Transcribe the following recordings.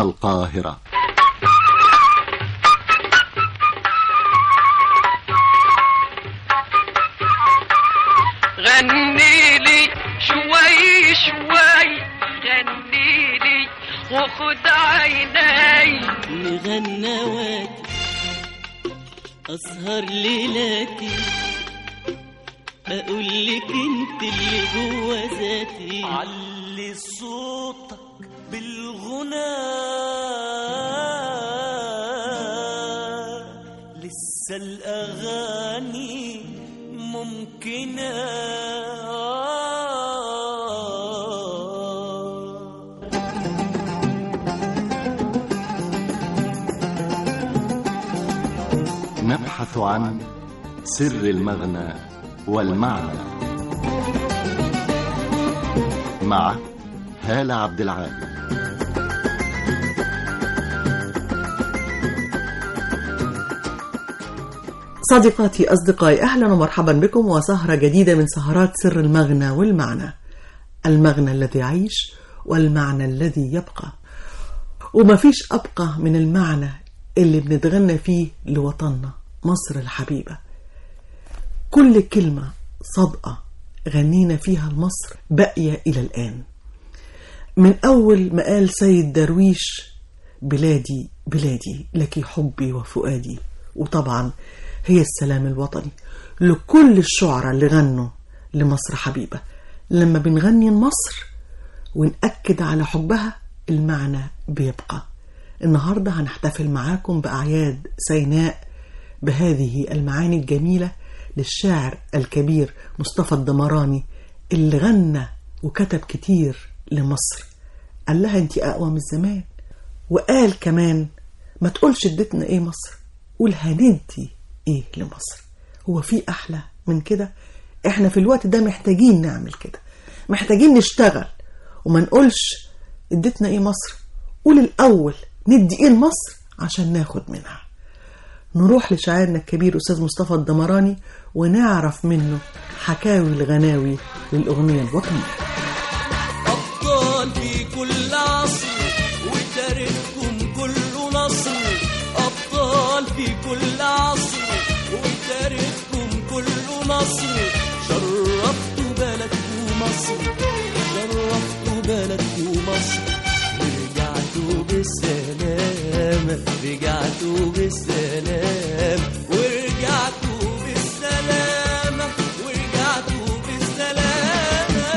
القاهرة. غني لي شوي شوي، غني لي وخد عيني مغنواتي أسهر ليلاتي، أقول لك انت اللي جوا ذاتي. علي صوتك بالغنى، لسه الأغاني ممكنة. نبحث عن سر المغنى والمعنى مع هالة عبد العال. صديقاتي أصدقائي، أهلا ومرحبا بكم وسهرة جديدة من سهرات سر المغنى والمعنى. المغنى الذي يعيش والمعنى الذي يبقى، وما فيش أبقى من المعنى اللي بنتغنى فيه لوطننا مصر الحبيبة. كل كلمة صادقة غنينا فيها لمصر باقية إلى الآن، من أول ما قال سيد درويش بلادي بلادي لك حبي وفؤادي، وطبعا هي السلام الوطني لكل الشعراء اللي غنوا لمصر حبيبة. لما بنغني لمصر ونأكد على حبها المعنى بيبقى. النهاردة هنحتفل معاكم بأعياد سيناء بهذه المعاني الجميلة للشاعر الكبير مصطفى الدمراني، اللي غنى وكتب كتير لمصر. قال لها انتي أقوى من زمان، وقال كمان ما تقولش ادتنا ايه مصر، قول هندي ايه لمصر. هو في أحلى من كده؟ احنا في الوقت ده محتاجين نعمل كده، محتاجين نشتغل وما نقولش ادتنا ايه مصر، قول الأول ندي ايه لمصر عشان ناخد منها. نروح لشاعرنا الكبير أستاذ مصطفى الدمراني ونعرف منه حكاوي الغناوي للأغنية الوطنية. أبطال في كل عصر وتاريخكم كله نصر، أبطال في كل عصر وتاريخكم كله نصر. شرفتوا بلدكم مصر، شرفتوا بلدكم مصر، ورجعتوا بالسلامة، رجعتوا بالسلام، ورجعتوا بالسلامة، ورجعتوا بالسلامة.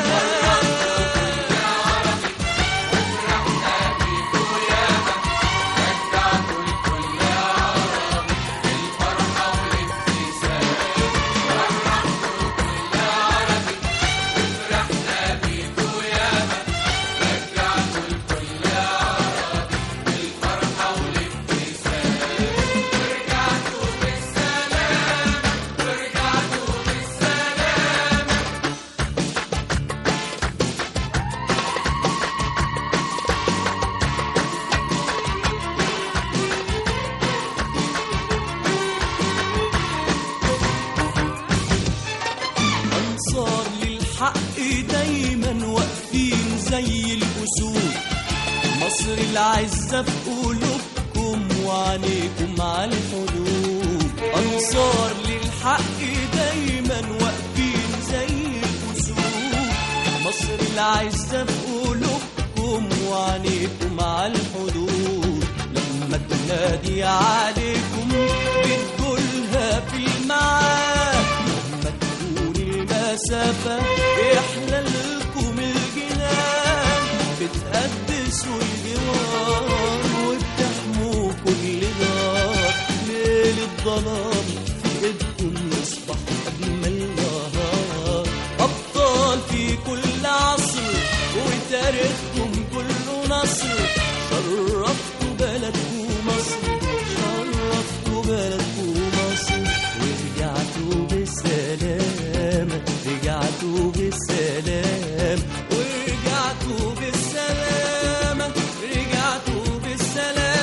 العزة في قلوبكم وعليكم على الحدود، أنصار للحق دايما واقفين زي الأسود. مصر العزة في قلوبكم وعليكم على الحدود، لما تنادي عليكم بتقولها في الميعاد، لما تكون المسافة يحلى لكم الجنان، بتقدسوا الجوار وبتحموا كل دار. ليل الظلام في ايدكم يصبح اجمل نهار. ابطال في كل عصر وتاريخكم كله نصر، شرفتوا بلدكم مصر، شرفتوا بلدكم مصر، ورجعتوا بالسلامة، رجعتوا بالسلام، ورجعتوا بالسلامة، رجعتوا بالسلامة.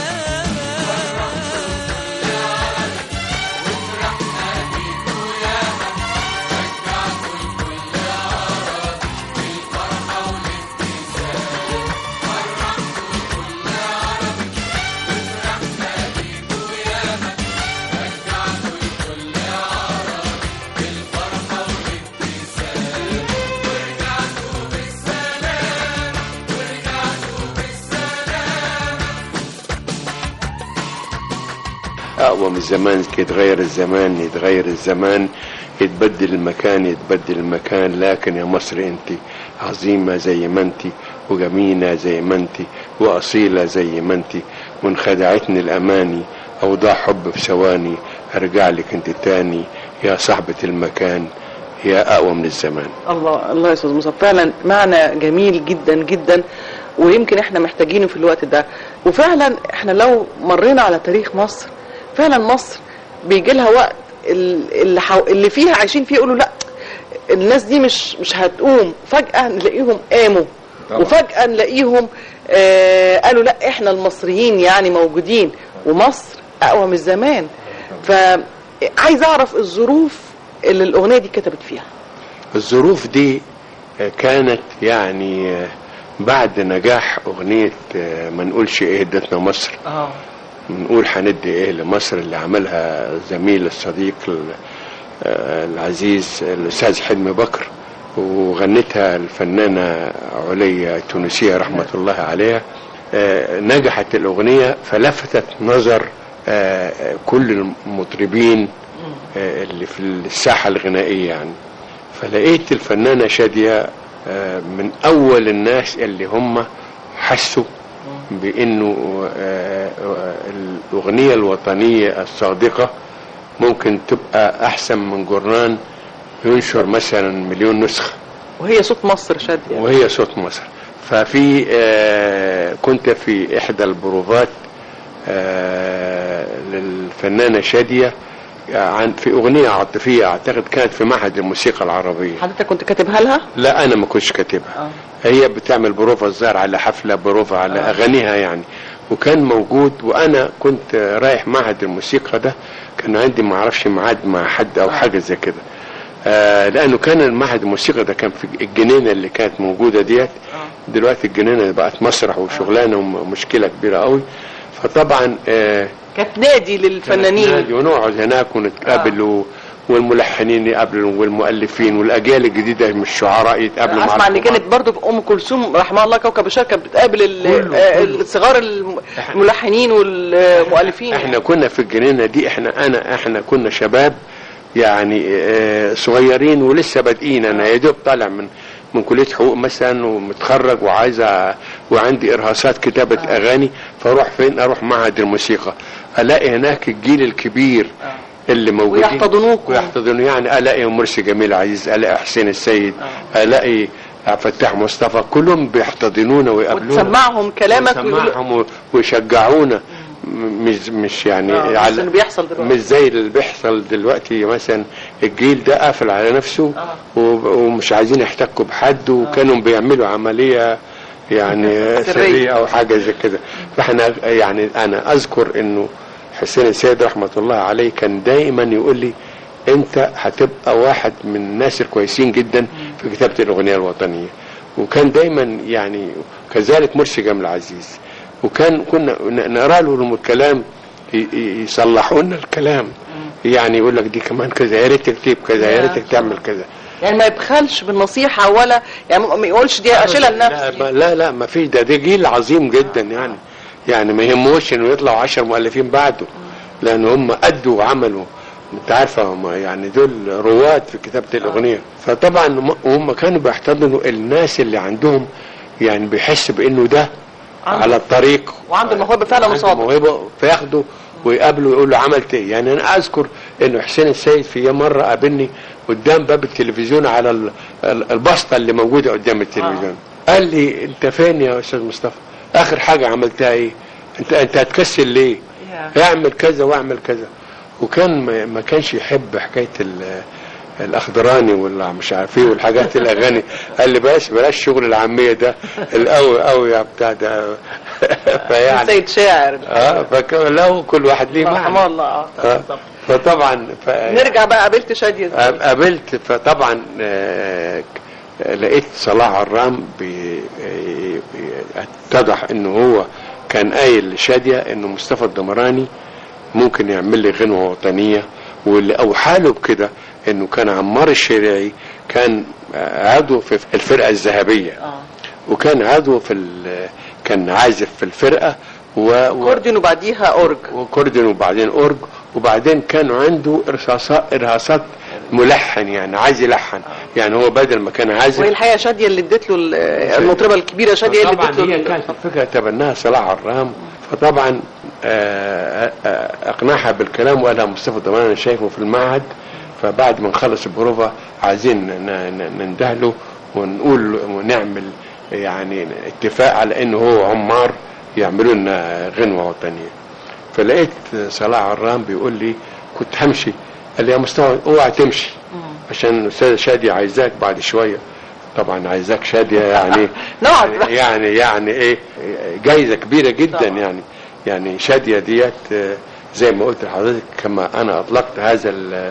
أقوى من الزمان، يتغير الزمان يتغير الزمان، يتبدل المكان يتبدل المكان، لكن يا مصر أنت عظيمة زي ما أنت، وجميلة زي ما أنت، وأصيلة زي ما أنت، وانخدعتني الأماني أوضاع حب في ثواني، أرجع لك أنت تاني يا صاحبة المكان يا أقوى من الزمان. الله الله يا أستاذ مصطفى، فعلا معنى جميل جدا جدا، ويمكن احنا محتاجينه في الوقت ده. وفعلا احنا لو مرينا على تاريخ مصر، فعلا مصر بيجي لها وقت اللي فيها عايشين فيه يقولوا لا الناس دي مش هتقوم، فجأة نلاقيهم قاموا طبعا. وفجأة نلاقيهم قالوا لا احنا المصريين يعني موجودين، ومصر اقوى من زمان. فعايز اعرف الظروف اللي الاغنية دي كتبت فيها. الظروف دي كانت يعني بعد نجاح اغنية ما نقولش ايه ادتنا مصر، نقول هندي ايه لمصر، اللي عملها زميل الصديق العزيز الاستاذ حلمي بكر، وغنتها الفنانة عليا التونسية رحمة الله عليها. نجحت الاغنية فلفتت نظر كل المطربين اللي في الساحة الغنائية يعني. فلقيت الفنانة شادية من اول الناس اللي هم حسوا بانه الاغنية الوطنية الصادقة ممكن تبقى احسن من جورنان ينشر مثلا 1,000,000 نسخة، وهي صوت مصر شادية، وهي صوت مصر. ففي كنت في احدى البروفات للفنانة شادية في اغنية عاطفية اعتقد كانت في معهد الموسيقى العربية. حضرتك كنت كاتبها لها؟ لا انا ما كنتش كاتبها. هي بتعمل بروفة الظاهر على حفلة بروفة على اغانيها يعني، وكان موجود، وانا كنت رايح معهد الموسيقى ده، كان عندي ما اعرفش ميعاد مع حد او حاجة زي كده، لانه كان المعهد الموسيقى ده كان في الجنينة اللي كانت موجودة ديت. دلوقتي الجنينة بقت مسرح وشغلانة ومشكلة كبيرة قوي. فطبعا كانت نادي للفنانين، نادي، ونقعد هناك ونتقابل والملحنين يقابلوا والمؤلفين والاجيال الجديده من الشعراء يتقابلوا. اسمع ان كانت برضو ام كلثوم رحمها الله كوكب الشرق كانت بتقابل الصغار الملحنين والمؤلفين. احنا كنا في الجنينه دي، احنا كنا شباب يعني صغيرين ولسه بادئين. انا يا دوب طالع من كليه حقوق مثلا ومتخرج وعايزه وعندي ارهاصات كتابه اغاني، فاروح فين؟ اروح معهد الموسيقى، الاقي هناك الجيل الكبير اللي موجودين ويحتضنوا يعني، الاقي مرسي جميل عزيز، الاقي حسين السيد، الاقي فتاح مصطفى، كلهم بيحتضنونا ويقابلونا وتسمعهم كلامك ويشجعونا. مش يعني على اللي بيحصل دلوقتي، مش زي اللي بيحصل دلوقتي. مثلا الجيل ده قافل على نفسه ومش عايزين يحتكوا بحد، وكانوا بيعملوا عملية يعني سرية او حاجة زي كده. فاحنا يعني انا اذكر انه حسين السيد رحمة الله عليه كان دائما يقول لي انت هتبقى واحد من الناس الكويسين جدا في كتابة الاغنية الوطنية. وكان دايما يعني كذلك مرسي جميل عزيز، كنا نقرا لهم الكلام يصلحوا لنا الكلام، يعني يقول لك دي كمان كذا، يا ريت تكتب كذا، يا ريتك تعمل كذا، يعني ما يبخلش بالنصيحة ولا يعني ما يقولش دي اشيلها لنفسي. لا ما فيش، ده جيل عظيم جدا يعني ما يهموش انه يطلعوا 10 مؤلفين بعده، لان هم ادوا وعملوا. انت عارفه هم يعني دول رواد في كتابه الاغنيه. فطبعا هم كانوا بيحتضنوا الناس اللي عندهم يعني بيحس بانه ده على الطريق وعنده الموهبه فعلا وصادق، فياخده ويقابله ويقول له عملت ايه. يعني انا اذكر انه حسين السيد في مره قابلني قدام باب التلفزيون على البسطه اللي موجوده قدام التلفزيون، قال لي انت فين يا استاذ مصطفى؟ اخر حاجه عملتها ايه؟ انت هتكسل ليه؟ اعمل كذا واعمل كذا. وكان ما كانش يحب حكايه الاخضراني ولا مش عارف ايه والحاجات الاغاني. قال لي بلاش شغل العاميه ده القوي قوي يا بتاع ده. فيعني سيد شاعر فلو كل واحد ليه معنى رحمه الله. فطبعا نرجع بقى، قابلت شادية قابلت، فطبعا لقيت صلاح عرام اتضح انه هو كان قايل لشادية انه مصطفى الدمراني ممكن يعمل لي غنوة وطنية، واللي اوحاله بكده انه كان عمار الشريعي كان عضو في الفرقة الذهبية، وكان عضو كان عازف في الفرقة، كوردن وبعديها اورج، وكوردن وبعدين اورج، وبعدين كانوا عنده ارهاصات ملحن، يعني عايز يلحن، يعني هو بدل ما كان عازف. وهي الحقيقه شاديه اللي ادت له المطربه الكبيره شاديه اللي ادت له. هي كانت الفكره تبناها صلاح عرام، فطبعا اقنعها بالكلام وقالها مصطفى ضمان انا شايفه في المعهد، فبعد ما نخلص البروفا عايزين نندهله ونقول ونعمل يعني اتفاق على انه هو عمار يعملوا لنا غنوه وطنيه. فلقيت صلاح عرام بيقول لي كنت همشي، قال لي يا مصطفى اوعى تمشي عشان الاستاذه شاديه عايزاك بعد شويه. طبعا عايزاك شاديه يعني يعني ايه جايزه كبيره جدا. يعني شاديه ديت زي ما قلت لحضرتك، كما انا اطلقت هذا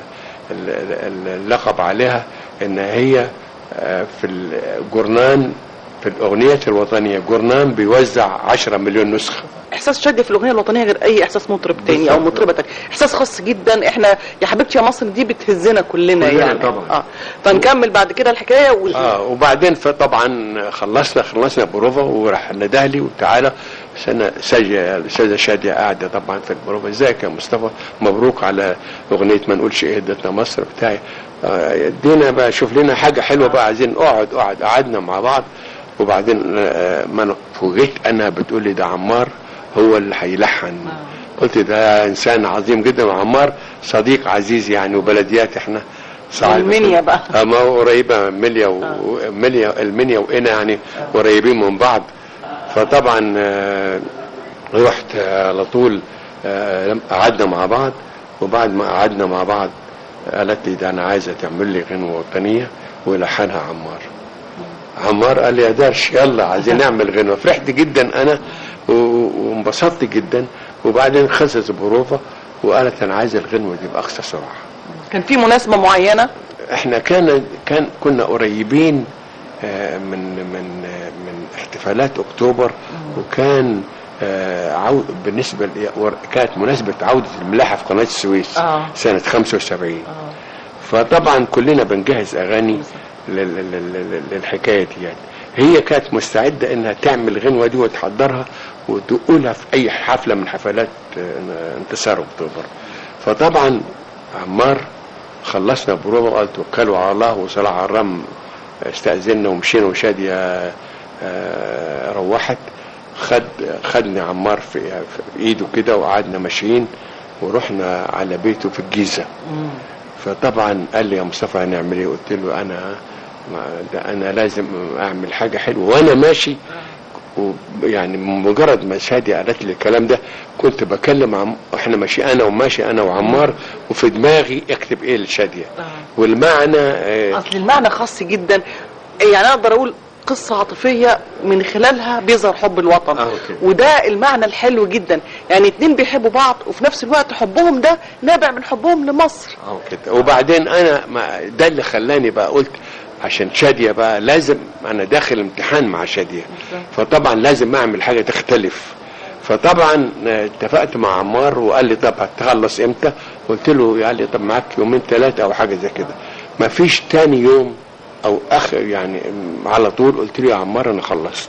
اللقب عليها، ان هي في الجورنان في الأغنية الوطنية جورنان بيوزع 10 مليون نسخة. إحساس شادية في الأغنية الوطنية غير أي إحساس مطرب تاني أو مطربة تاني، إحساس خاص جدا. إحنا يا حبيبتي يا مصر دي بتهزنا كلنا يعني طبعا. فنكمل بعد كده الحكاية وبعدين فطبعا خلصنا بروفا وراح ندهلي وتعالى الأستاذة شادية قاعدة طبعا في البروفا. ازيك يا مصطفى، مبروك على أغنية ما نقولش إيه هدتنا مصر بتاعي، ادينا بقى شوف لنا حاجة حلوة بقى، عايزين قعدنا مع بعض. وبعدين ما فوجئت انا بتقول لي ده عمار هو اللي هيلحن. قلت ده انسان عظيم جدا، وعمار صديق عزيز يعني، وبلديات احنا المنيا بقى ما هو قريبه المنيا وإنا يعني قريبين من بعض. فطبعا رحت على طول قعدنا مع بعض، وبعد ما قعدنا مع بعض قالت لي ده انا عايزه تعمل لي غنوه وطنيه ولحنها عمار قال لي يا درش يلا عايزين نعمل غنوه. فرحت جدا انا وانبسطت جدا. وبعدين خلصت البروفه وقالت انا عايز الغنوه دي باقصى سرعه. كان في مناسبه معينه؟ احنا كنا قريبين من احتفالات اكتوبر، وكان بالنسبه كانت مناسبه عوده الملاحه في قناه السويس سنه 75. فطبعا كلنا بنجهز اغاني للحكايه دي يعني. هي كانت مستعده انها تعمل غنوه دي وتحضرها وتقولها في اي حفله من حفلات انتصار اكتوبر. فطبعا عمار خلصنا بروفا وقال توكلوا على الله، وصلاح عرام استأذننا ومشينا، وشادية روحت. خدني عمار في ايده كده وقعدنا ماشيين ورحنا على بيته في الجيزه. فطبعا قال لي يا مصطفى هنعمل ايه؟ قلت له انا لازم اعمل حاجه حلوه وانا ماشي. يعني مجرد ما شادية قالت لي الكلام ده كنت بكلم احنا ماشي انا وعمار، وفي دماغي اكتب ايه لشادية والمعنى اصل المعنى خاص جدا. يعني اقدر اقول قصة عاطفية من خلالها بيظهر حب الوطن، وده المعنى الحلو جدا. يعني اتنين بيحبوا بعض وفي نفس الوقت حبهم ده نابع من حبهم لمصر كده. وبعدين انا ده اللي خلاني بقى قلت عشان شادية بقى لازم انا داخل امتحان مع شادية، فطبعا لازم اعمل حاجة تختلف. فطبعا اتفقت مع عمار وقال لي طب هتخلص امتى؟ قلت له قال لي طب معاك يومين 3 او حاجة زي كده. ما فيش تاني يوم او يعني على طول قلت له يا عمار انا خلصت.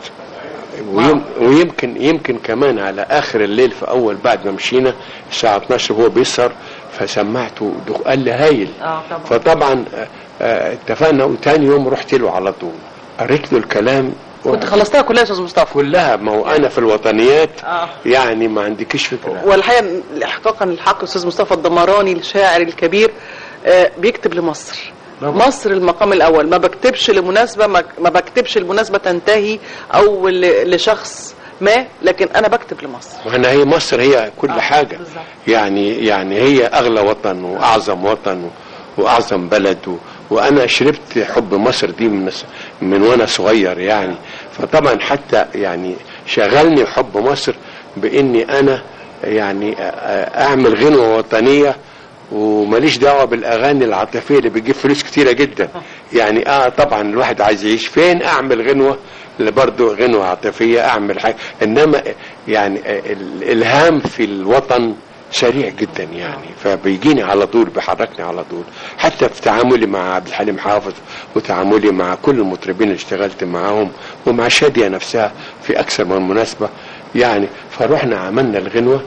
ويمكن كمان على اخر الليل في اول بعد ما مشينا الساعة 12 هو بيسهر فسمعته قال لي هايل. فطبعا اتفقنا، وتاني يوم رحت له على طول قريت له الكلام. كنت خلصتها كلها يا استاذ مصطفى؟ كلها. ما هو انا في الوطنيات يعني ما عندكش فكره. والحقيقه احقاقا للحق الاستاذ مصطفى الدمراني الشاعر الكبير بيكتب لمصر. مصر المقام الاول. ما بكتبش لمناسبه، ما بكتبش المناسبه تنتهي او لشخص ما، لكن انا بكتب لمصر. وهنا هي مصر هي كل حاجه. يعني هي اغلى وطن واعظم وطن واعظم بلد. وانا شربت حب مصر دي من وانا صغير يعني. فطبعا حتى يعني شغلني حب مصر باني انا يعني اعمل غنوه وطنيه وماليش دعوه بالاغاني العاطفيه اللي بتجيب فلوس كتيره جدا يعني. طبعا الواحد عايز يعيش فين اعمل غنوه اللي برضه غنوه عاطفيه، اعمل حاجه. انما يعني الالهام في الوطن سريع جدا يعني، فبيجيني على طول، بيحركني على طول. حتى في تعاملي مع عبد الحليم حافظ وتعاملي مع كل المطربين اللي اشتغلت معاهم ومع شادية نفسها في اكثر من مناسبه، يعني فروحنا عملنا الغنوة،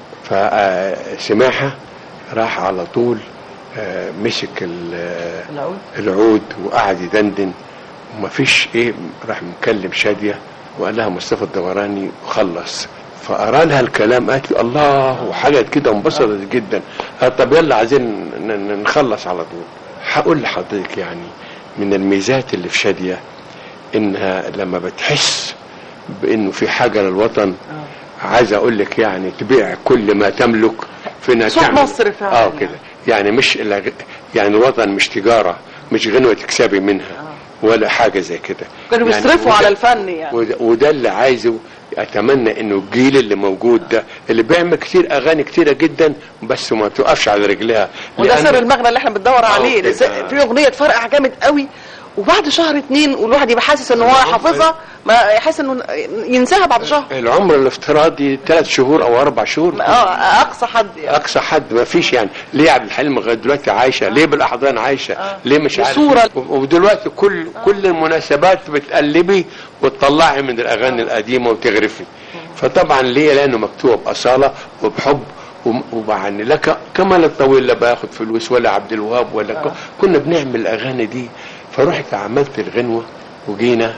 فسماحة راح على طول مسك العود وقعد يدندن ومفيش ايه، راح مكلم شادية وقال لها مصطفى الدوراني وخلص، فقرا لها الكلام قالت له الله وحاجه كده انبسطت جدا. طب يلا عايزين نخلص على طول. هقول لحضرتك يعني من الميزات اللي في شادية انها لما بتحس بانه في حاجه للوطن عايز اقول لك يعني تبيع كل ما تملك في انها تعمل مصر فعلا كده يعني مش يعني الوطن مش تجاره، مش غنوه تكسبي منها ولا حاجه زي كده. كانوا بيصرفوا على الفن يعني. وده اللي عايزه، اتمنى انه الجيل اللي موجود ده اللي بيعمل كتير اغاني كتيره جدا بس ما توقفش على رجلها. وده سر المغنى اللي احنا بندور عليه. في اغنيه تفرقع جامد قوي وبعد شهر 2 والواحد يبقى حاسس ان هو حافظها، ما يحس انه ينساها بعد شهر. العمر الافتراضي 3 شهور او 4 شهور اقصى حد يعني. اقصى حد ما فيش يعني. ليه عبد الحليم لغايه دلوقتي عايشه؟ ليه بالاحضان عايشه؟ ليه مش عارف؟ ودلوقتي كل المناسبات بتقلبي وتطلعي من الاغاني القديمه وتغرفي. فطبعا ليه؟ لانه مكتوب باصاله وبحب وبعني لك كمال الطويل لا باخد فلوس ولا عبد الوهاب ولا كنا بنعمل الاغاني دي. فرحت عملت الغنوه وجينا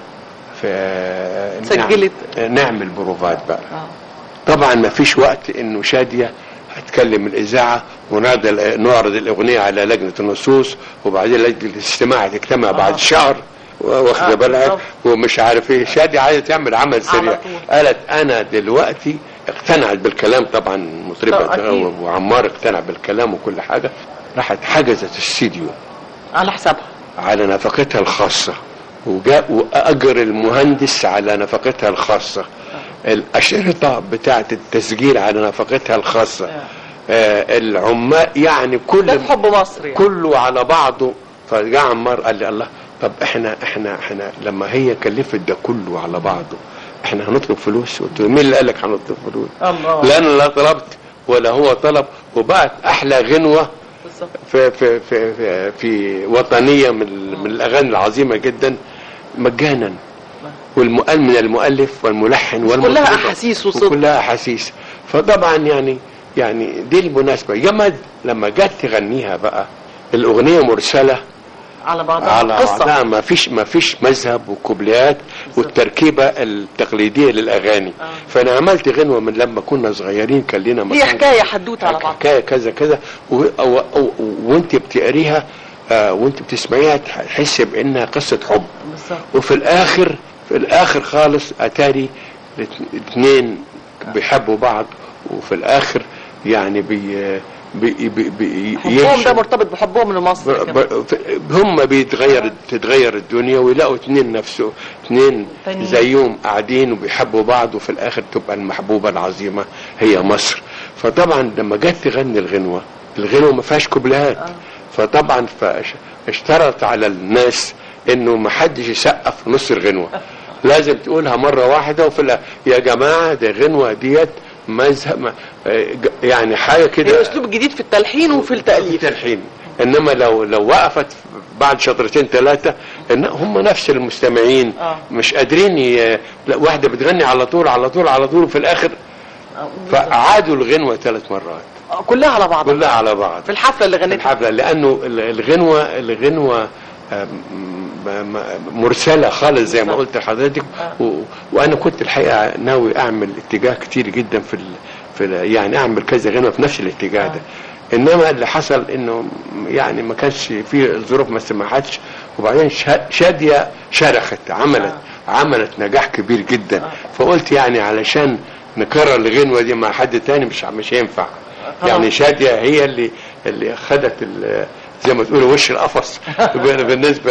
في سجلت نعمل بروفات بقى. طبعا ما فيش وقت انه شادية هتكلم الاذاعه ونعرض الاغنيه على لجنه النصوص وبعدين لجنه الاستماع تجتمع بعد شهر واخد بالك ومش عارف ايه. شادية عايزه تعمل عمل سريع. قالت انا دلوقتي اقتنعت بالكلام، طبعا مطربه وعمار اقتنع بالكلام وكل حاجه. راحت حجزت استديو على حسابها على نفقتها الخاصه وأجر المهندس على نفقتها الخاصة، الأشرطة بتاعت التسجيل على نفقتها الخاصة، العمال يعني كل حب مصر يعني. كله على بعضه. فجاء عمار قال لي الله طب احنا لما هي كلفت ده كله على بعضه احنا هنطلب فلوس؟ قلت له مين اللي قال لك هنطلب فلوس؟ الله. لا انا لا طلبت ولا هو طلب، وبقت احلى غنوة في وطنية من الأغاني العظيمة جدا مجانا، من المؤلف والملحن والمطرب كلها أحاسيس وصدق، كلها أحاسيس. فطبعا يعني دي المناسبة. جمد لما جت تغنيها بقى الأغنية مرسلة على بعضها ما فيش مذهب وكوبليات والتركيبة التقليدية للأغاني. فأنا عملت غنوة من لما كنا صغيرين كان لنا هي حكاية حدوتة على بعض، حكاية كذا كذا وانت بتقريها وانت بتسمعيها تحس بانها قصة حب. وفي الاخر خالص اتاري الاثنين بيحبوا بعض، وفي الاخر يعني حبهم ده مرتبط بحبهم لمصر. هم تتغير الدنيا ويلاقوا اثنين زيهم قاعدين وبيحبوا بعض، وفي الاخر تبقى المحبوبة العظيمة هي مصر. فطبعا لما جت تغني الغنوة ما فيهاش كوبليهات، فطبعا اشترط على الناس انه ما حدش يسقف في نص الغنوة، لازم تقولها مرة واحدة. يا جماعة ده غنوة ديت مذهب يعني حاجة كده، اسلوب جديد في التلحين وفي التأليف. انما لو وقفت بعد شطرتين 3 ان هم نفس المستمعين مش قادرين واحدة بتغني على طول على طول على طول، وفي الاخر فعادوا الغنوة 3 مرات كلها على بعض في الحفلة اللي غنيتها. لانه الغنوة مرسلة خالص زي ما قلت لحضرتك. وانا كنت الحقيقة ناوي اعمل اتجاه كتير جدا في يعني اعمل كذا غنوة في نفس الاتجاه ده، انما اللي حصل انه يعني ما كانش في الظروف ما سمحتش. وبعدين شادية شرخت عملت نجاح كبير جدا. فقلت يعني علشان نكرر الغنوة دي مع حد تاني مش هينفع. يعني شادية هي اللي خدت زي ما تقولوا وش القفص بالنسبة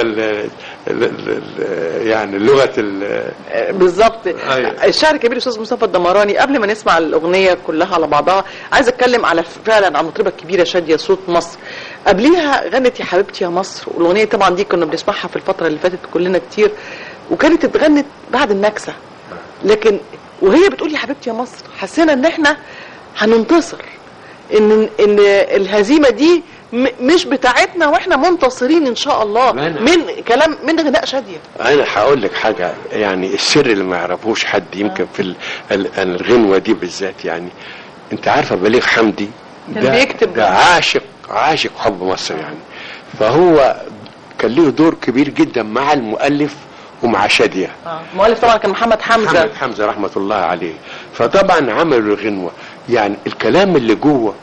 يعني اللغة بالظبط. الشاعر الكبير الاستاذ مصطفى الدمراني، قبل ما نسمع الاغنية كلها على بعضها عايز اتكلم على فعلا عن المطربة الكبيرة شادية صوت مصر. قبليها غنت يا حبيبتي يا مصر، والاغنية طبعا دي كنا بنسمعها في الفترة اللي فاتت كلنا كتير، وكانت اتغنت بعد النكسة. لكن وهي بتقول يا حبيبتي يا مصر حسينا ان احنا هننتصر، ان الهزيمة دي مش بتاعتنا واحنا منتصرين ان شاء الله من كلام من غناء شادية. انا هقول لك حاجه، يعني السر اللي ما يعرفوش حد يمكن في الغنوه دي بالذات. يعني انت عارفه بليغ حمدي ده عاشق حب مصر يعني، فهو كان له دور كبير جدا مع المؤلف ومع شادية. المؤلف طبعا كان محمد حمزة رحمة الله عليه. فطبعا عملوا الغنوة، يعني الكلام اللي جوه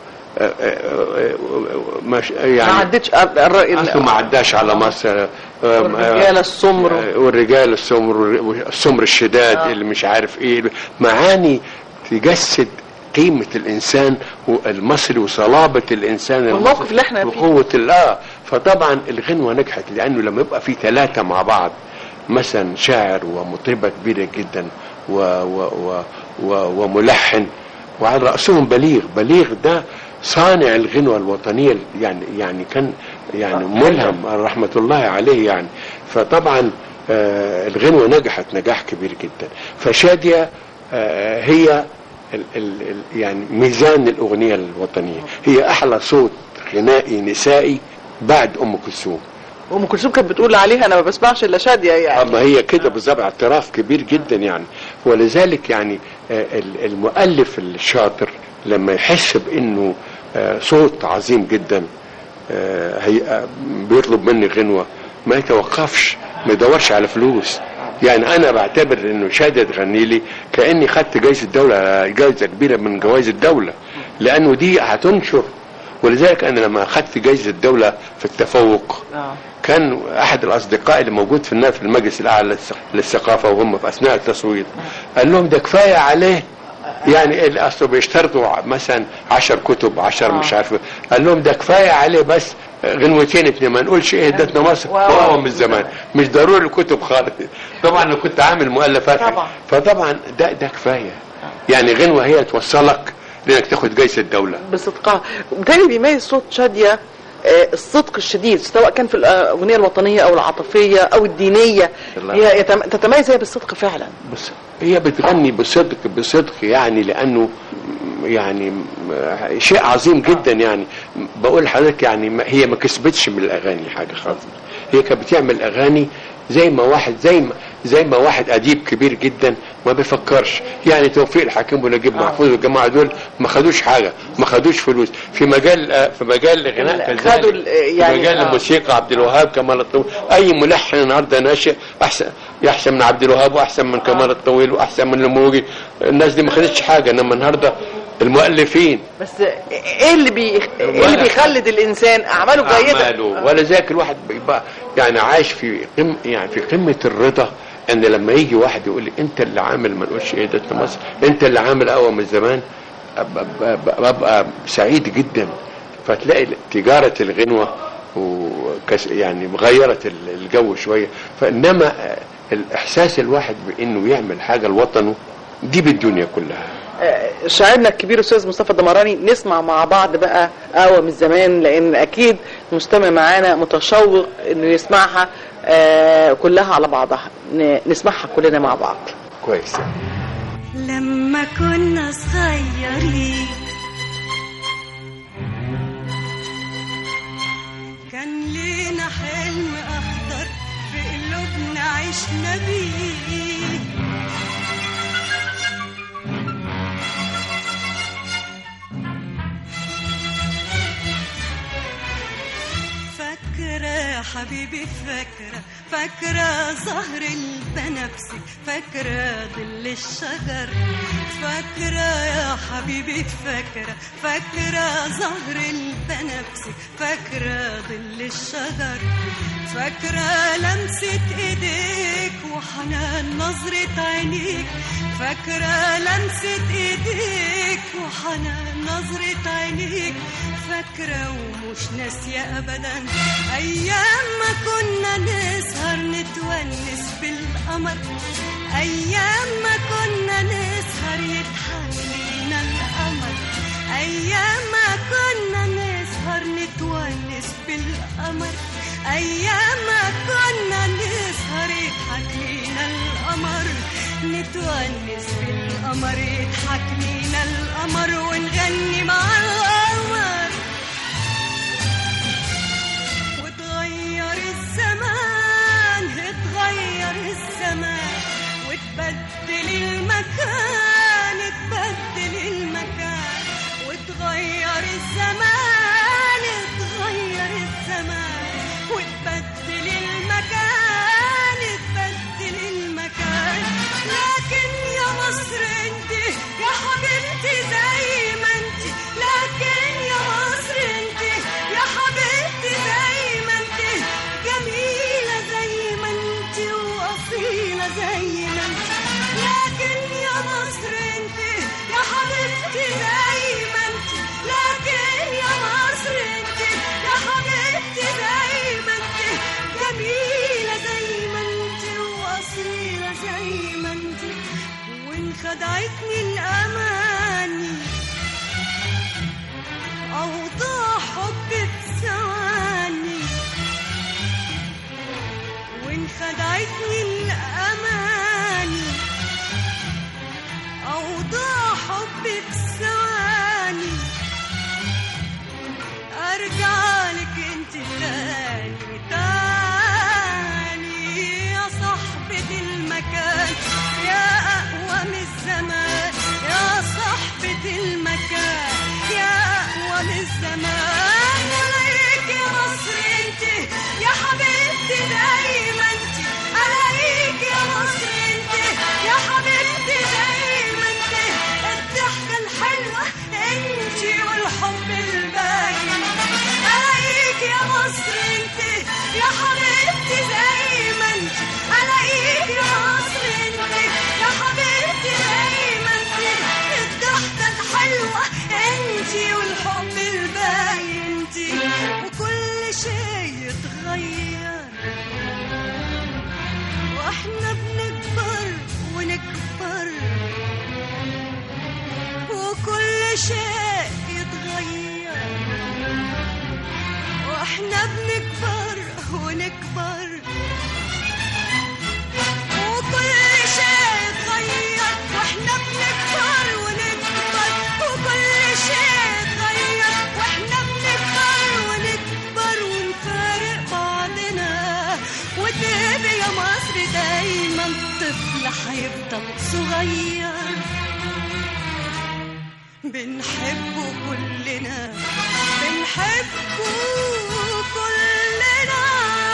يعني ما عداش على مصر، والرجال السمر والسمر الشداد اللي مش عارف ايه، معاني تجسد قيمة الإنسان المصري وصلابة الإنسان الموقف اللي احنا فيه وقوة فطبعا الغنوة نجحت لأنه لما يبقى في 3 مع بعض، مثلا شاعر ومطربة كبيرة جدا وملحن، وعلى رأسهم بليغ ده صانع الغنوة الوطنية، يعني كان يعني ملهم رحمة الله عليه يعني. فطبعا الغنوة نجحت نجاح كبير جدا. فشادية هي يعني ميزان الأغنية الوطنية، هي أحلى صوت غنائي نسائي بعد أم كلثوم. ام كلثوم كانت بتقول عليها انا ما بسمعش الا شادية يعني. اما هي كده بالظبط، اعتراف كبير جدا يعني. ولذلك يعني المؤلف الشاطر لما يحس بانه صوت عظيم جدا بيطلب مني غنوة، ما يتوقفش، ما يدورش على فلوس. يعني انا بعتبر انه شادية تغني لي كاني خدت جائزة الدولة، جائزة كبيرة من جوائز الدولة، لانه دي هتنشر. ولذلك انا لما اخذت جائزة الدولة في التفوق كان احد الاصدقاء اللي موجود في المجلس الاعلى للثقافة وهم في اثناء التصويت قال لهم ده كفاية عليه، يعني اصله بيشترطوا مثلا 10 كتب 10 مش عارف، قال لهم ده كفاية عليه بس غنوتين 2 ما نقولش ايه ادتنا مصر وهو من زمان، مش ضروري الكتب خالص. طبعا انا كنت عامل مؤلفات فطبعا ده كفاية يعني. غنوة هي توصلك لانك تاخد جايزة الدولة بصدقها. بالتالي بيميز صوت شادية الصدق الشديد، سواء كان في الأغنية الوطنية أو العاطفية أو الدينية، هي تتميز هي بالصدق فعلا. بس هي بتغني بصدق يعني، لأنه يعني شيء عظيم جدا يعني. بقول لحضرتك يعني هي ما كسبتش من الأغاني حاجة خالص، هي كانت بتعمل أغاني زي ما واحد أديب كبير جدا ما بيفكرش. يعني توفيق الحكيم ونجيب محفوظ والجماعة دول ما خدوش حاجة، ما خدوش فلوس في مجال الغناء كذلك، يعني في مجال الموسيقى عبد الوهاب، كمال الطويل، أي ملحن النهارده ناشئ أحسن من عبد الوهاب وأحسن من كمال الطويل وأحسن من الموجي. الناس دي ما خدتش حاجة، إنما النهارده المؤلفين بس ايه اللي بيخلد الانسان اعماله جيده. ولذلك الواحد بيبقى يعني عايش في قمه الرضا، ان لما يجي واحد يقول لي انت اللي عامل، ما نقولش ايه ده مصر، انت اللي عامل اقوى من زمان، ببقى سعيد جدا. فتلاقي تجاره الغنوه يعني غيرت الجو شويه. فانما الاحساس الواحد بانه يعمل حاجه لوطنه دي بالدنيا كلها. شاعرنا الكبير استاذ مصطفى الدمراني، نسمع مع بعض بقى قهوة من زمان، لان اكيد مستمع معانا متشوق انه يسمعها كلها على بعضها. نسمعها كلنا مع بعض. كويس. لما كنا صغيرين كان لينا حلم اخضر في قلوبنا عشنا بيه، فاكرة حبيبي فاكرة زهر البنفسي، فاكرة ظل الشجر، فاكرة يا حبيبي فاكرة زهر البنفسي، فاكرة ظل الشجر، فاكرة لمسة ايديك وحنان نظرة عينيك، فاكرة لمسة ايديك وحنان نظرة عينيك، فاكرة ومش ناسية أبدا أيام ما كنا نسهر نتونس بالقمر، أيام ما كنا نسهر يضحك لينا القمر، أيام ما كنا نسهر نتونس بالقمر، أيام ما كنا نسهر يضحك لينا القمر، نتونس بالقمر يضحك لينا القمر ونغني مع القمر. انتي والحب الباين. الاقيك يا مصر انتي يا حبيبتي زي ما انتي. الاقيك يا مصر انتي يا حبيبتي زي ما انتي. الضحكة الحلوة انتي والحب الباين انتي. وكل شيء يتغير واحنا بنكبر ونكبر. وكل شيء يتغير واحنا بنكبر ونكبر. وكل شيء يتغير واحنا بنكبر ونكبر. وكل شيء يتغير واحنا بنكبر ونكبر ونفارق بعضنا. وتبقى يا مصر دايما طفل هيفضل صغير. بنحبه كلنا بنحبه كلنا.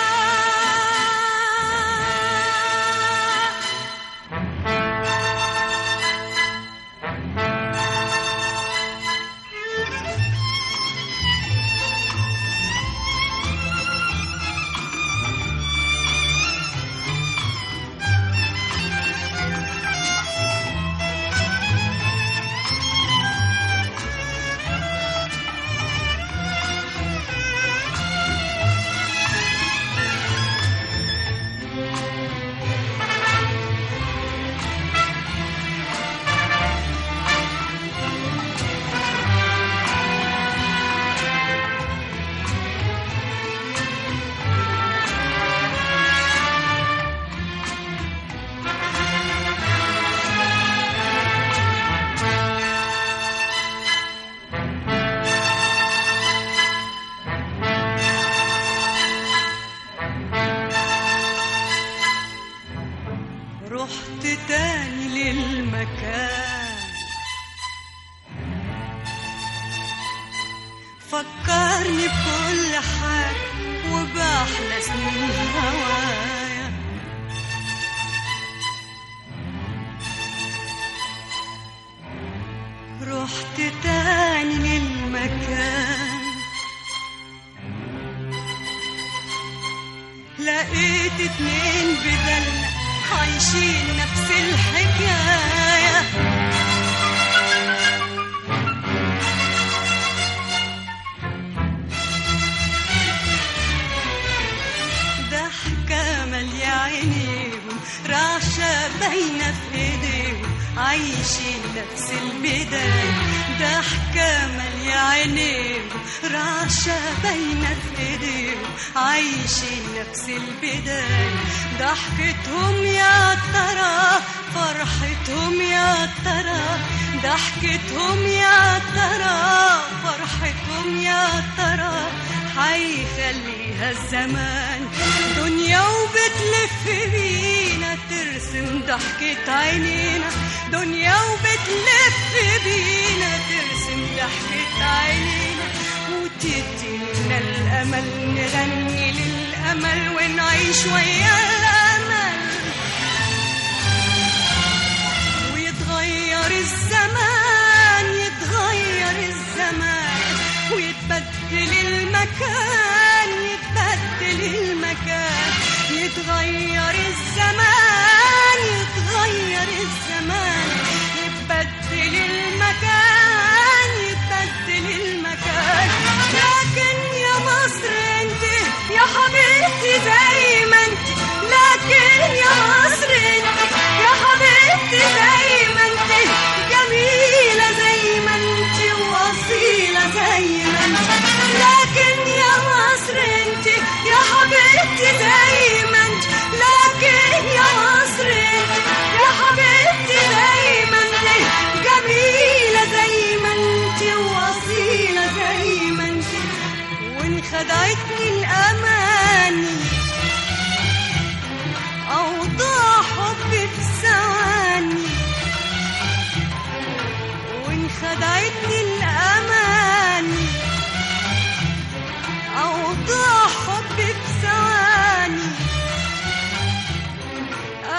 رحت تاني للمكان فكرني بكل حاجة وبأحلى سنين هوايا. رحت تاني للمكان لقيت اتنين بدلنا عايشين نفس الحكاية. ضحكة مالية عينيهم رعشة باينة في ايديهم عايشين نفس البداية. ضحكة مالية عينيهم رعشة باينة في ايديهم عايشين نفس البداية. ضحكتهم يا ترى فرحتهم يا ترى. ضحكتهم يا ترى فرحتهم يا ترى. هيخليها الزمان دنيا وبتلف بينا ترسم ضحكة عينينا. دنيا وبتلف بينا ترسم ضحكة عينينا. وتدينا الأمل نغني للأمل ونعيش ويا الأمل. ويتغير الزمان يتغير الزمان ويتبدل المكان يتبدل المكان. يتغير الزمان يتغير الزمان يتبدل المكان يتبدل المكان. لكن يا مصر انت يا حبيبتي زي ما انت. لكن يا مصر انت يا حبيبتي زي ما انت. جميلة زي ما انت وأصيلة زي ما انت. لكن يا مصر انت يا حبيبتي زي ما انت. لكن يا مصر انت يا حبيبتي زي ما انت. جميلة زي ما انت وأصيلة زي ما انت. وانخدعتني الأماني أوضاع حبي في ثواني. وانخدعتني الأماني أوضاع حبي في ثواني.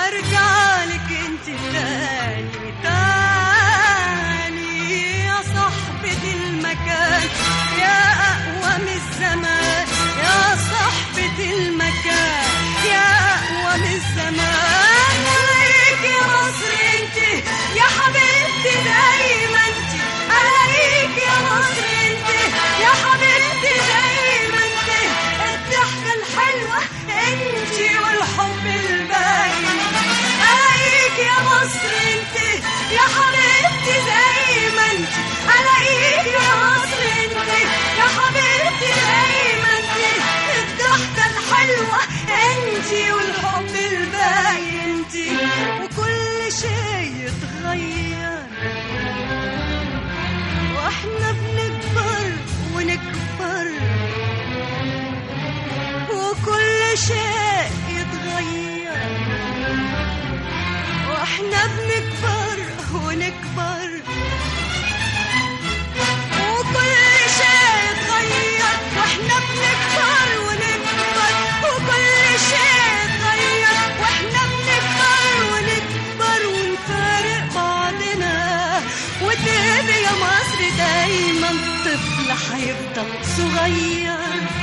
أرجع لك انت تاني تاني يا صح المكان، يا أقوى من الزمان، يا صاحبة المكان، يا أقوى من الزمان. ألاقيك يا مصر انت يا حبيبتي دايما انت، ألاقيك يا مصر انت يا حبيبتي دايما انت، الضحكة الحلوة انت والحب الباين. ألاقيك يا مصر انت يا حبيبتي دايما انت، ألاقيك يا مصر انت يا حبيبتي دايما انت، الضحكة الحلوة انت والحب الباين انت، وكل شيء يتغير واحنا بنكبر ونكبر، وكل شيء يتغير واحنا بنكبر ونكبر، وكل شيء يتغير واحنا بنكبر ونكبر، وكل شيء يتغير واحنا بنكبر ونكبر ونفارق بعضنا، وتبقى يا مصر دايما طفل حيفضل صغير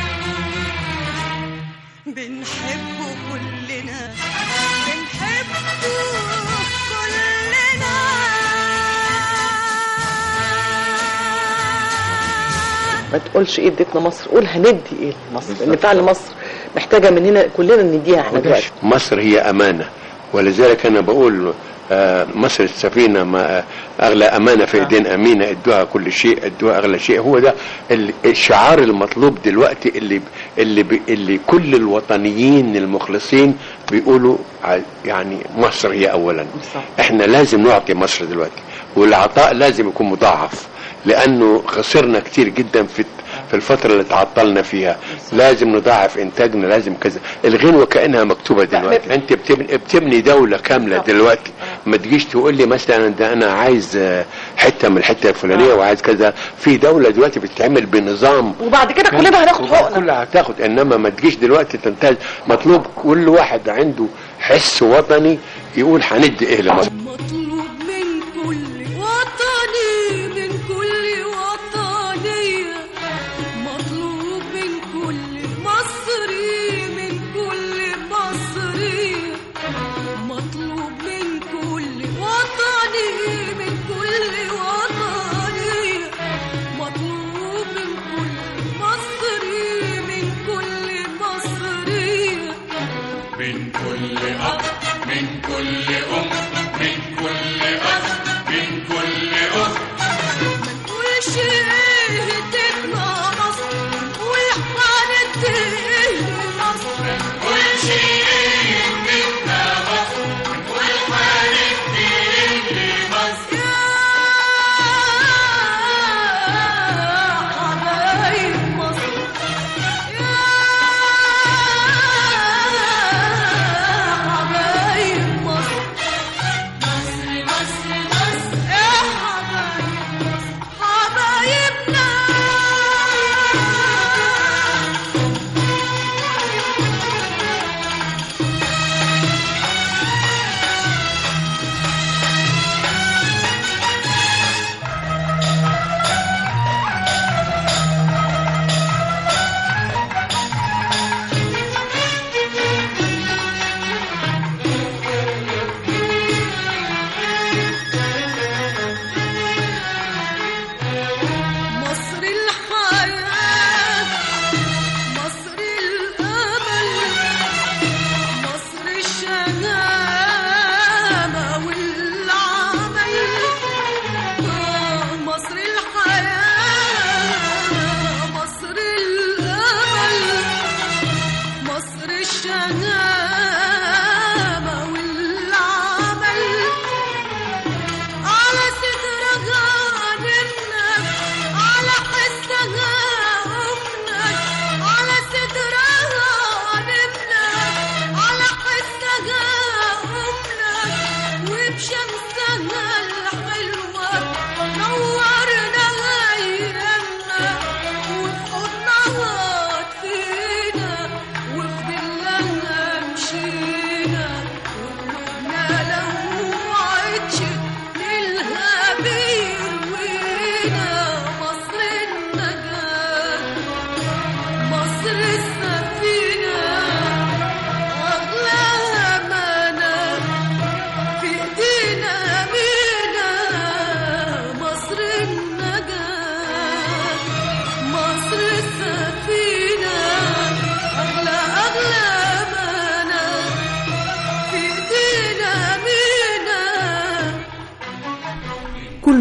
بنحبه كلنا، بنحبه كلنا. ما تقولش ايه اديتنا مصر، قول هندي ايه لمصر، لان فعلا مصر محتاجه مننا كلنا نديها احنا دلوقتي. مصر هي امانه، ولذلك انا بقول مصر السفينه ما اغلى امانه في ايدين امينه، ادوها كل شيء، ادوها اغلى شيء. هو ده الشعار المطلوب دلوقتي اللي كل الوطنيين المخلصين بيقولوا، يعني مصر هي اولا. احنا لازم نعطي مصر دلوقتي، والعطاء لازم يكون مضاعف، لانه خسرنا كتير جدا في الفترة اللي تعطلنا فيها. لازم نضاعف انتاجنا، لازم كذا. الغنوة كأنها مكتوبة دلوقتي. انت بتبني دولة كاملة دلوقتي، ما تجيش تقول لي مثلا ده انا عايز حتة من الحتة الفلانية وعايز كذا. في دولة دلوقتي بتتعمل بنظام، وبعد كده كلنا هناخد حقوقنا، كلها هتاخد. انما ما تجيش دلوقتي تنتهز. مطلوب كل واحد عنده حس وطني يقول هندي ايه لمصر. مطلوب من كل وطني، من كل وطنية، مطلوب من كل مصري، من كل مصري، مطلوب من كل وطني، من كل وطني، مطلوب من كل مصري، من كل مصري، من كل أب، من كل أم، من كل أخ، من كل أخت. كل شيء هدتنا مصر، والحنتي مصر، كل شيء يهمنا مصر، والحنتي لمصر. يا حبايب مصر، يا حبايب مصر، مصر مصر مصر، يا حبايب مصر، حبايب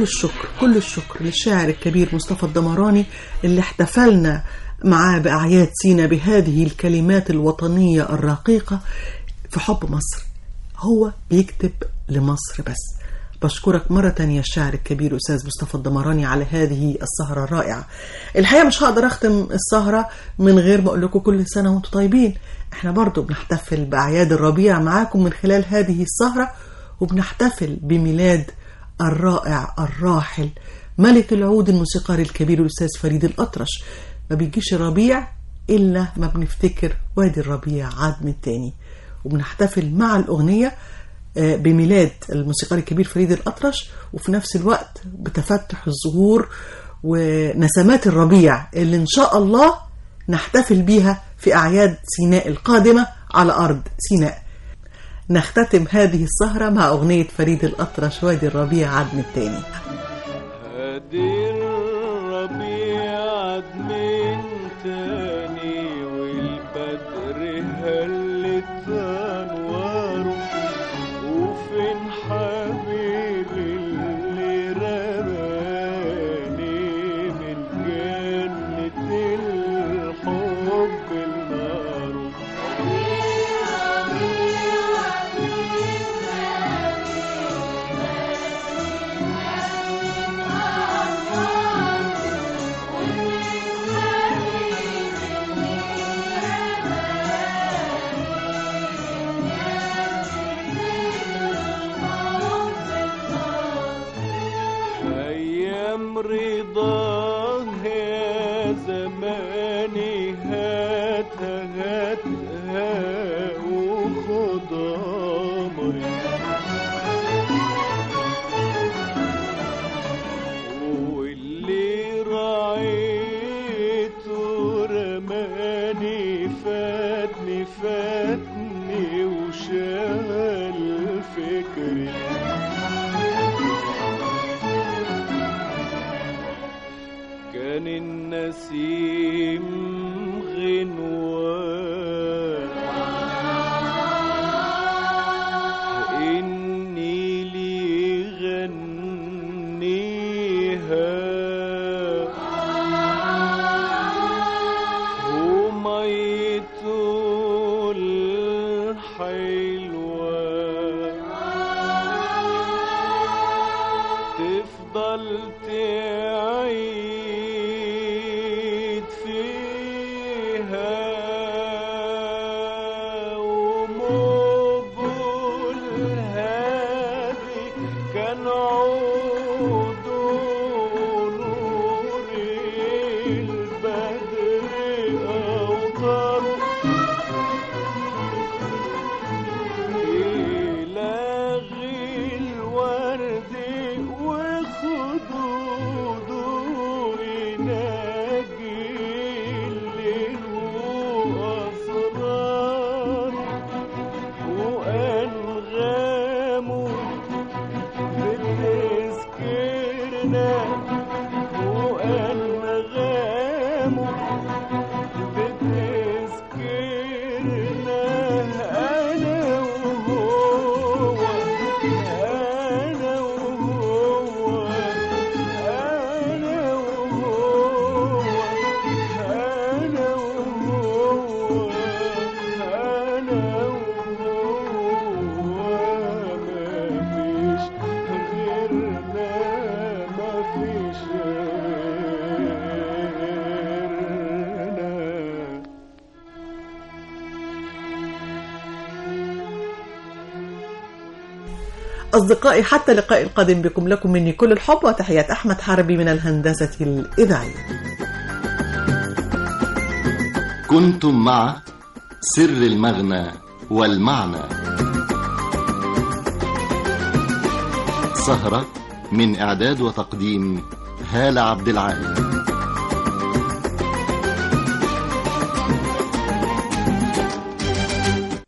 كل الشكر للشاعر الكبير مصطفى الدمراني اللي احتفلنا معاه بأعياد سينا بهذه الكلمات الوطنية الرقيقة في حب مصر. هو بيكتب لمصر بس. بشكرك مرة تانية الشاعر الكبير أستاذ مصطفى الدمراني على هذه السهرة الرائعة. الحقيقة مش هقدر أختم السهرة من غير ما أقول لكم كل سنة وانتم طيبين. احنا برضو بنحتفل بأعياد الربيع معاكم من خلال هذه السهرة، وبنحتفل بميلاد الرائع الراحل ملك العود الموسيقار الكبير الأستاذ فريد الأطرش. ما بيجيش الربيع إلا ما بنفتكر وادي الربيع عاد من تاني، وبنحتفل مع الأغنية بميلاد الموسيقار الكبير فريد الأطرش، وفي نفس الوقت بتفتح الزهور ونسمات الربيع اللي إن شاء الله نحتفل بيها في أعياد سيناء القادمة على أرض سيناء. نختتم هذه السهرة مع أغنية فريد الأطرش وادي الربيع عاد من تاني. وادي الربيع عاد من تاني والبدر هلت أنواره، وفين حبيبي اللي رماني من جنة الحب النار. رضاه يا زماني هاتها هاتها وخد أمري، واللي رعيته رماني فاتني فاتني وشغل فكري. كان النسيم غنوان إني لي غنيها، وميته الحلوة تفضل تعيد فيها، وموج الهادي كان عود نور البدر أوطاره، إلغي الورد وخدوده يناجي الليل وأسرار، وأنغامه بتذكرنا، وأنغامه بتذكرنا أنا وهو، أنا وهو، أنا وهو، أنا وهو، أنا وهو، مفيش غيرنا، مفيش غيرنا. أصدقائي حتى اللقاء القادم بكم، لكم مني كل الحب وتحيات أحمد حربي من الهندسة الإذاعية. كنتم مع سر المغنى والمعنى، سهرة من إعداد وتقديم هالة عبد العال.